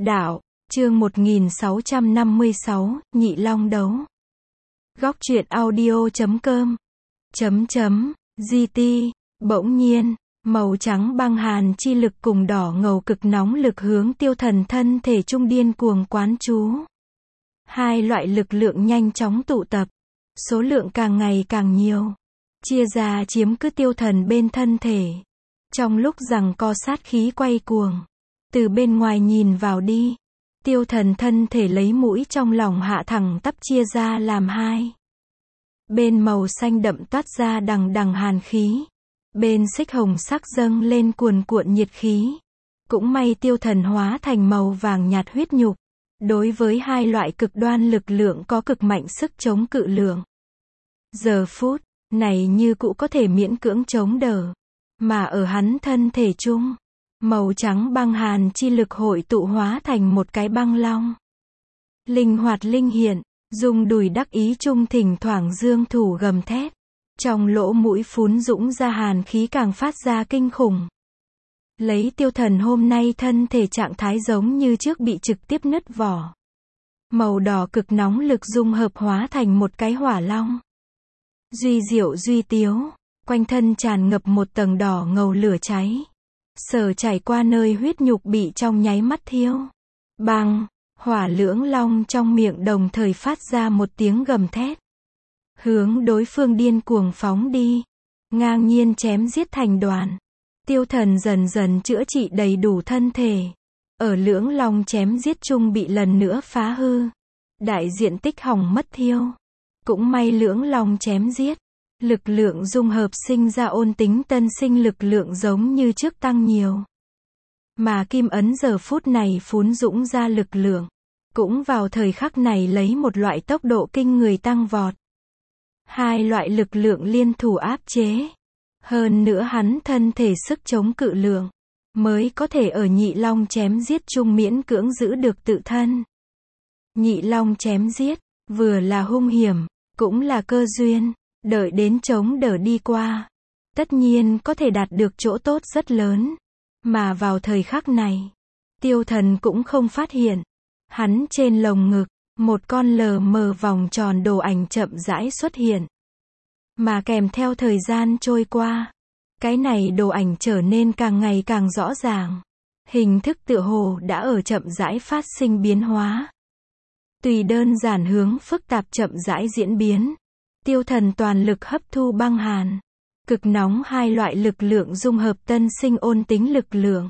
Đạo, chương 1656, Nhị Long đấu. Góc truyện audio.com GT, bỗng nhiên, màu trắng băng hàn chi lực cùng đỏ ngầu cực nóng lực hướng Tiêu Thần thân thể trung điên cuồng quán chú. Hai loại lực lượng nhanh chóng tụ tập, số lượng càng ngày càng nhiều, chia ra chiếm cứ Tiêu Thần bên thân thể. Trong lúc giằng co sát khí quay cuồng, từ bên ngoài nhìn vào đi, Tiêu Thần thân thể lấy mũi trong lòng hạ thẳng tắp chia ra làm hai. Bên màu xanh đậm toát ra đằng đằng hàn khí, bên xích hồng sắc dâng lên cuồn cuộn nhiệt khí. Cũng may Tiêu Thần hóa thành màu vàng nhạt huyết nhục, đối với hai loại cực đoan lực lượng có cực mạnh sức chống cự lượng. Giờ phút này như cũ có thể miễn cưỡng chống đỡ, mà ở hắn thân thể chung, màu trắng băng hàn chi lực hội tụ hóa thành một cái băng long. Linh hoạt linh hiện, dùng đùi đắc ý trung thỉnh thoảng dương thủ gầm thét. Trong lỗ mũi phún dũng ra hàn khí càng phát ra kinh khủng. Lấy Tiêu Thần hôm nay thân thể trạng thái giống như trước bị trực tiếp nứt vỏ. Màu đỏ cực nóng lực dung hợp hóa thành một cái hỏa long. Duy diệu duy tiếu, quanh thân tràn ngập một tầng đỏ ngầu lửa cháy. Sở trải qua nơi huyết nhục bị trong nháy mắt thiêu. Băng, hỏa lưỡng long trong miệng đồng thời phát ra một tiếng gầm thét. Hướng đối phương điên cuồng phóng đi, ngang nhiên chém giết thành đoàn. Tiêu Thần dần dần chữa trị đầy đủ thân thể. Ở lưỡng long chém giết chung bị lần nữa phá hư. Đại diện tích hỏng mất thiêu. Cũng may lưỡng long chém giết. Lực lượng dung hợp sinh ra ôn tính tân sinh lực lượng giống như trước tăng nhiều. Mà kim ấn giờ phút này phún dũng ra lực lượng. Cũng vào thời khắc này lấy một loại tốc độ kinh người tăng vọt. Hai loại lực lượng liên thủ áp chế. Hơn nữa hắn thân thể sức chống cự lượng, mới có thể ở Nhị Long chém giết chung miễn cưỡng giữ được tự thân. Nhị Long chém giết, vừa là hung hiểm, cũng là cơ duyên, đợi đến chống đỡ đi qua. Tất nhiên có thể đạt được chỗ tốt rất lớn. Mà vào thời khắc này, Tiêu Thần cũng không phát hiện. Hắn trên lồng ngực, một con lờ mờ vòng tròn đồ ảnh chậm rãi xuất hiện. Mà kèm theo thời gian trôi qua, cái này đồ ảnh trở nên càng ngày càng rõ ràng. Hình thức tựa hồ đã ở chậm rãi phát sinh biến hóa. Tùy đơn giản hướng phức tạp chậm rãi diễn biến. Tiêu Thần toàn lực hấp thu băng hàn, cực nóng hai loại lực lượng dung hợp tân sinh ôn tính lực lượng.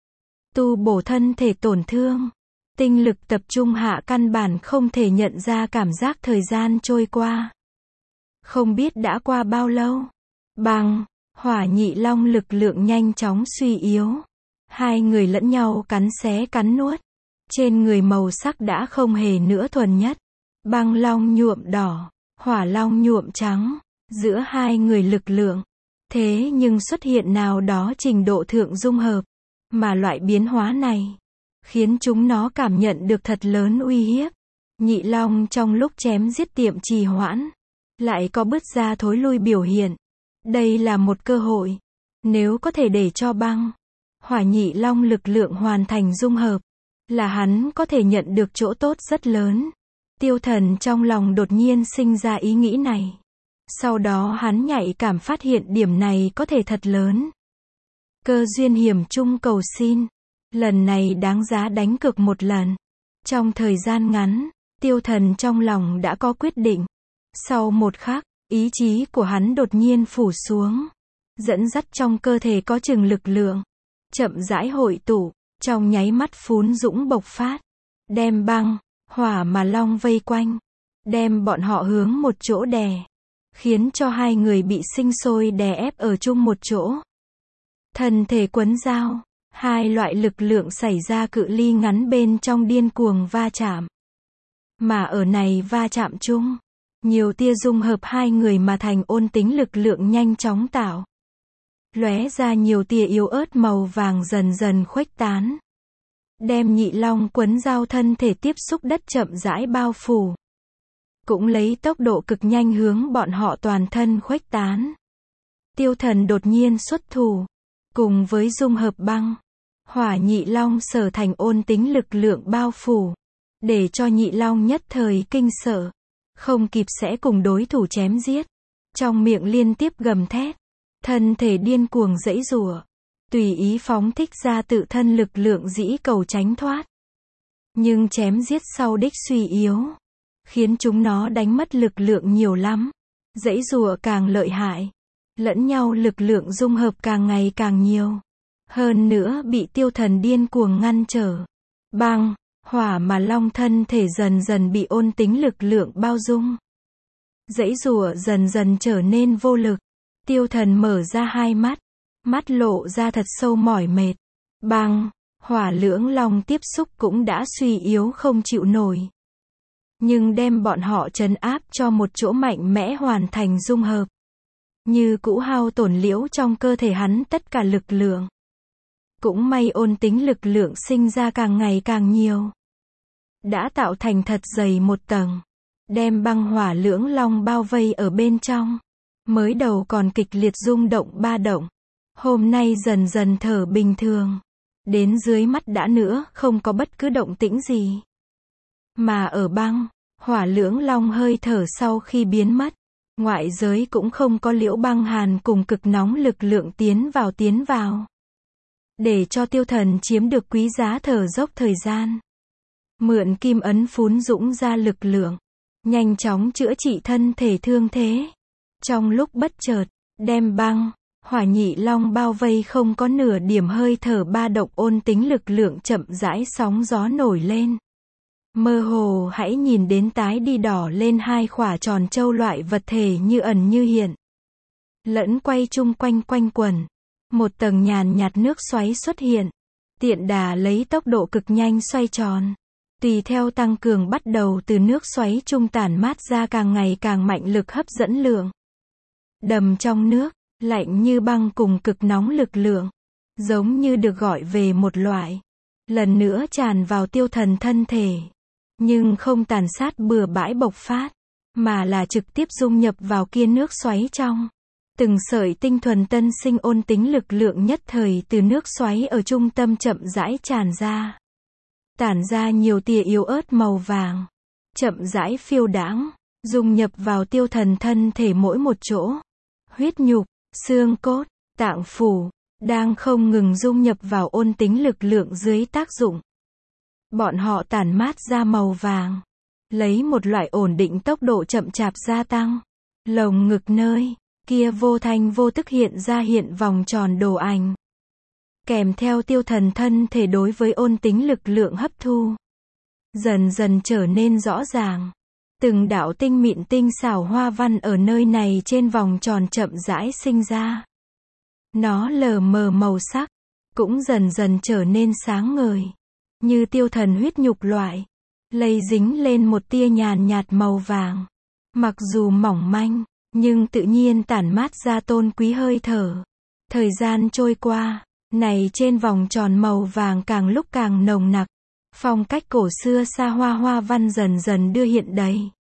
Tu bổ thân thể tổn thương. Tinh lực tập trung hạ căn bản không thể nhận ra cảm giác thời gian trôi qua. Không biết đã qua bao lâu. Băng, hỏa Nhị Long lực lượng nhanh chóng suy yếu. Hai người lẫn nhau cắn xé cắn nuốt. Trên người màu sắc đã không hề nữa thuần nhất. Băng long nhuộm đỏ, hỏa long nhuộm trắng. Giữa hai người lực lượng. Thế nhưng xuất hiện nào đó trình độ thượng dung hợp. Mà loại biến hóa này khiến chúng nó cảm nhận được thật lớn uy hiếp. Nhị Long trong lúc chém giết tiệm trì hoãn, lại có bứt ra thối lui biểu hiện. Đây là một cơ hội. Nếu có thể để cho băng, hỏa Nhị Long lực lượng hoàn thành dung hợp, là hắn có thể nhận được chỗ tốt rất lớn. Tiêu Thần trong lòng đột nhiên sinh ra ý nghĩ này. Sau đó hắn nhạy cảm phát hiện điểm này có thể thật lớn. Cơ duyên hiểm chung cầu xin. Lần này đáng giá đánh cược một lần. Trong thời gian ngắn, Tiêu Thần trong lòng đã có quyết định. Sau một khắc, ý chí của hắn đột nhiên phủ xuống. Dẫn dắt trong cơ thể có chừng lực lượng. Chậm rãi hội tụ, trong nháy mắt phún dũng bộc phát. Đem băng, hỏa mà long vây quanh. Đem bọn họ hướng một chỗ đè. Khiến cho hai người bị sinh sôi đè ép ở chung một chỗ. Thân thể quấn dao. Hai loại lực lượng xảy ra cự ly ngắn bên trong điên cuồng va chạm. Mà ở này va chạm chung, nhiều tia dung hợp hai người mà thành ôn tính lực lượng nhanh chóng tạo. Lóe ra nhiều tia yếu ớt màu vàng dần dần khuếch tán. Đem Nhị Long quấn dao thân thể tiếp xúc đất chậm rãi bao phủ. Cũng lấy tốc độ cực nhanh hướng bọn họ toàn thân khuếch tán. Tiêu Thần đột nhiên xuất thủ. Cùng với dung hợp băng, Hỏa Nhị Long sở thành ôn tính lực lượng bao phủ, để cho Nhị Long nhất thời kinh sợ, không kịp sẽ cùng đối thủ chém giết, trong miệng liên tiếp gầm thét, thân thể điên cuồng giãy giụa, tùy ý phóng thích ra tự thân lực lượng dĩ cầu tránh thoát. Nhưng chém giết sau đích suy yếu, khiến chúng nó đánh mất lực lượng nhiều lắm, giãy giụa càng lợi hại, lẫn nhau lực lượng dung hợp càng ngày càng nhiều. Hơn nữa bị Tiêu Thần điên cuồng ngăn trở. Băng, hỏa mà long thân thể dần dần bị ôn tính lực lượng bao dung. Giãy giụa dần dần trở nên vô lực. Tiêu Thần mở ra hai mắt, mắt lộ ra thật sâu mỏi mệt. Băng, hỏa lưỡng long tiếp xúc cũng đã suy yếu không chịu nổi. Nhưng đem bọn họ trấn áp cho một chỗ mạnh mẽ hoàn thành dung hợp. Như cũ hao tổn liễu trong cơ thể hắn tất cả lực lượng. Cũng may ôn tính lực lượng sinh ra càng ngày càng nhiều. Đã tạo thành thật dày một tầng. Đem băng hỏa lưỡng long bao vây ở bên trong. Mới đầu còn kịch liệt rung động ba động. Hôm nay dần dần thở bình thường. Đến dưới mắt đã nữa không có bất cứ động tĩnh gì. Mà ở băng, hỏa lưỡng long hơi thở sau khi biến mất. Ngoại giới cũng không có liễu băng hàn cùng cực nóng lực lượng tiến vào. Để cho Tiêu Thần chiếm được quý giá thở dốc thời gian. Mượn kim ấn phún dũng ra lực lượng. Nhanh chóng chữa trị thân thể thương thế. Trong lúc bất chợt, đem băng, hỏa nhị long bao vây không có nửa điểm hơi thở ba động ôn tính lực lượng chậm rãi sóng gió nổi lên. Mơ hồ hãy nhìn đến tái đi đỏ lên hai khỏa tròn châu loại vật thể như ẩn như hiện. Lẫn quay chung quanh quanh quẩn. Một tầng nhàn nhạt nước xoáy xuất hiện. Tiện đà lấy tốc độ cực nhanh xoay tròn. Tùy theo tăng cường bắt đầu từ nước xoáy trung tản mát ra càng ngày càng mạnh lực hấp dẫn lượng. Đầm trong nước, lạnh như băng cùng cực nóng lực lượng. Giống như được gọi về một loại. Lần nữa tràn vào Tiêu Thần thân thể. Nhưng không tàn sát bừa bãi bộc phát. Mà là trực tiếp dung nhập vào kia nước xoáy trong. Từng sợi tinh thuần tân sinh ôn tính lực lượng nhất thời từ nước xoáy ở trung tâm chậm rãi tràn ra. Tản ra nhiều tia yếu ớt màu vàng. Chậm rãi phiêu đãng, dung nhập vào Tiêu Thần thân thể mỗi một chỗ. Huyết nhục, xương cốt, tạng phủ, đang không ngừng dung nhập vào ôn tính lực lượng dưới tác dụng. Bọn họ tản mát ra màu vàng. Lấy một loại ổn định tốc độ chậm chạp gia tăng. Lồng ngực nơi kia vô thanh vô tức hiện vòng tròn đồ ảnh. Kèm theo Tiêu Thần thân thể đối với ôn tính lực lượng hấp thu. Dần dần trở nên rõ ràng. Từng đạo tinh mịn tinh xảo hoa văn ở nơi này trên vòng tròn chậm rãi sinh ra. Nó lờ mờ màu sắc. Cũng dần dần trở nên sáng ngời. Như Tiêu Thần huyết nhục loại. Lây dính lên một tia nhàn nhạt màu vàng. Mặc dù mỏng manh. Nhưng tự nhiên tản mát ra tôn quý hơi thở. Thời gian trôi qua, này trên vòng tròn màu vàng càng lúc càng nồng nặc. Phong cách cổ xưa xa hoa văn dần dần đưa hiện đầy.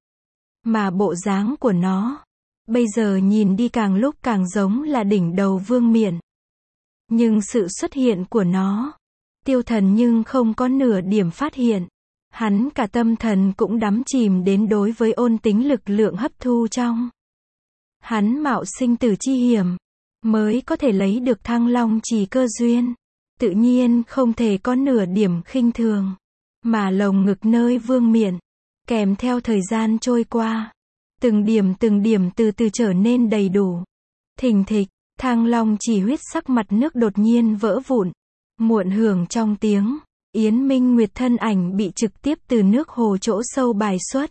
Mà bộ dáng của nó, bây giờ nhìn đi càng lúc càng giống là đỉnh đầu vương miện. Nhưng sự xuất hiện của nó, Tiêu Thần nhưng không có nửa điểm phát hiện. Hắn cả tâm thần cũng đắm chìm đến đối với ôn tính lực lượng hấp thu trong. Hắn mạo sinh tử chi hiểm, mới có thể lấy được Thăng Long Chỉ cơ duyên. Tự nhiên không thể có nửa điểm khinh thường. Mà lồng ngực nơi vương miện, kèm theo thời gian trôi qua. Từng điểm từ từ trở nên đầy đủ. Thình thịch, Thăng Long Chỉ huyết sắc mặt nước đột nhiên vỡ vụn. Muộn hưởng trong tiếng, Yến Minh Nguyệt thân ảnh bị trực tiếp từ nước hồ chỗ sâu bài xuất.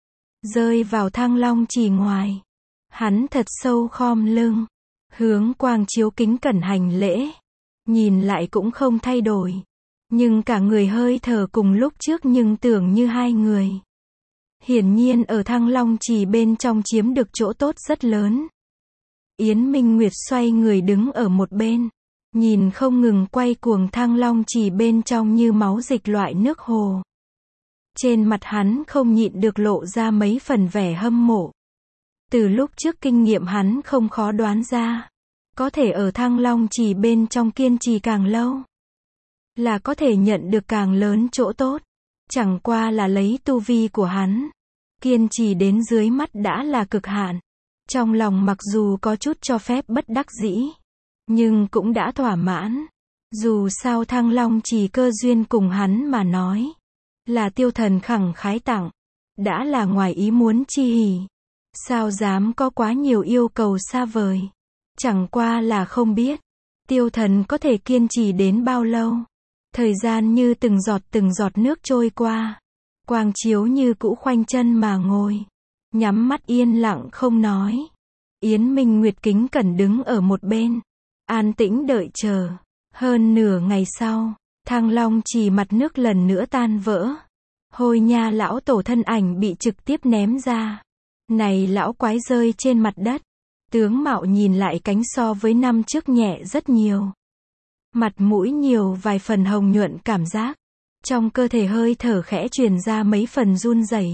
Rơi vào Thăng Long Chỉ ngoài. Hắn thật sâu khom lưng, hướng quang chiếu kính cẩn hành lễ. Nhìn lại cũng không thay đổi. Nhưng cả người hơi thở cùng lúc trước nhưng tưởng như hai người. Hiển nhiên ở Thăng Long Chỉ bên trong chiếm được chỗ tốt rất lớn. Yến Minh Nguyệt xoay người đứng ở một bên. Nhìn không ngừng quay cuồng Thăng Long Chỉ bên trong như máu dịch loại nước hồ. Trên mặt hắn không nhịn được lộ ra mấy phần vẻ hâm mộ. Từ lúc trước kinh nghiệm hắn không khó đoán ra. Có thể ở Thăng Long Chỉ bên trong kiên trì càng lâu. là có thể nhận được càng lớn chỗ tốt. Chẳng qua là lấy tu vi của hắn, kiên trì đến dưới mắt đã là cực hạn. Trong lòng mặc dù có chút cho phép bất đắc dĩ, nhưng cũng đã thỏa mãn. Dù sao Thăng Long Trì cơ duyên cùng hắn mà nói, là Tiêu Thần khẳng khái tặng, đã là ngoài ý muốn chi hỉ. Sao dám có quá nhiều yêu cầu xa vời. Chẳng qua là không biết, Tiêu Thần có thể kiên trì đến bao lâu. Thời gian như từng giọt nước trôi qua. Quang Chiếu như cũ khoanh chân mà ngồi, nhắm mắt yên lặng không nói. Yến Minh Nguyệt kính cẩn đứng ở một bên, an tĩnh đợi chờ. Hơn nửa ngày sau, Thăng Long Trì mặt nước lần nữa tan vỡ. Hôi Nha lão tổ thân ảnh bị trực tiếp ném ra. Này lão quái rơi trên mặt đất. Tướng mạo nhìn lại cánh so với năm trước nhẹ rất nhiều. Mặt mũi nhiều vài phần hồng nhuận cảm giác. Trong cơ thể hơi thở khẽ truyền ra mấy phần run rẩy.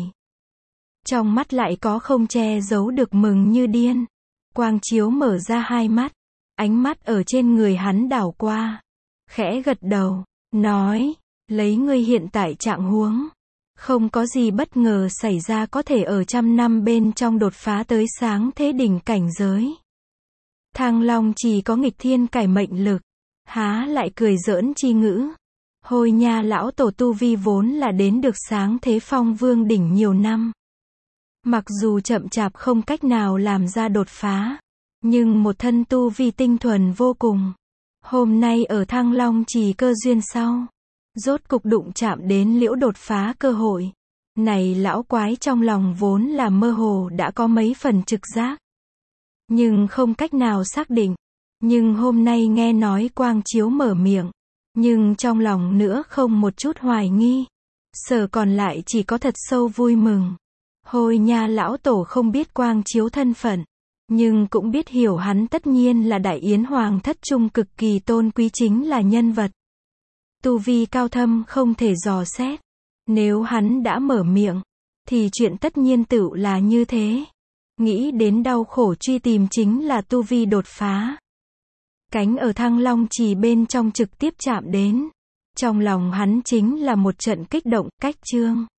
Trong mắt lại có không che giấu được mừng như điên. Quang Chiếu mở ra hai mắt. Ánh mắt ở trên người hắn đảo qua. Khẽ gật đầu, nói, lấy ngươi hiện tại trạng huống. Không có gì bất ngờ xảy ra có thể ở 100 năm bên trong đột phá tới sáng thế đỉnh cảnh giới. Thăng Long Trì có nghịch thiên cải mệnh lực. Há lại cười giỡn chi ngữ. Hôi Nha lão tổ tu vi vốn là đến được sáng thế phong vương đỉnh nhiều năm. Mặc dù chậm chạp không cách nào làm ra đột phá, nhưng một thân tu vi tinh thuần vô cùng. Hôm nay ở Thăng Long Trì cơ duyên sau, rốt cục đụng chạm đến liễu đột phá cơ hội. Này lão quái trong lòng vốn là mơ hồ đã có mấy phần trực giác, nhưng không cách nào xác định. Nhưng hôm nay nghe nói Quang Chiếu mở miệng, nhưng trong lòng nữa không một chút hoài nghi. Sở còn lại chỉ có thật sâu vui mừng. Hôi Nha lão tổ không biết Quang Chiếu thân phận, nhưng cũng biết hiểu hắn tất nhiên là Đại Yến Hoàng thất trung cực kỳ tôn quý, chính là nhân vật tu vi cao thâm không thể dò xét. Nếu hắn đã mở miệng, thì chuyện tất nhiên tựu là như thế. Nghĩ đến đau khổ truy tìm chính là tu vi đột phá. Cánh ở Thăng Long Trì bên trong trực tiếp chạm đến. Trong lòng hắn chính là một trận kích động, cách chương.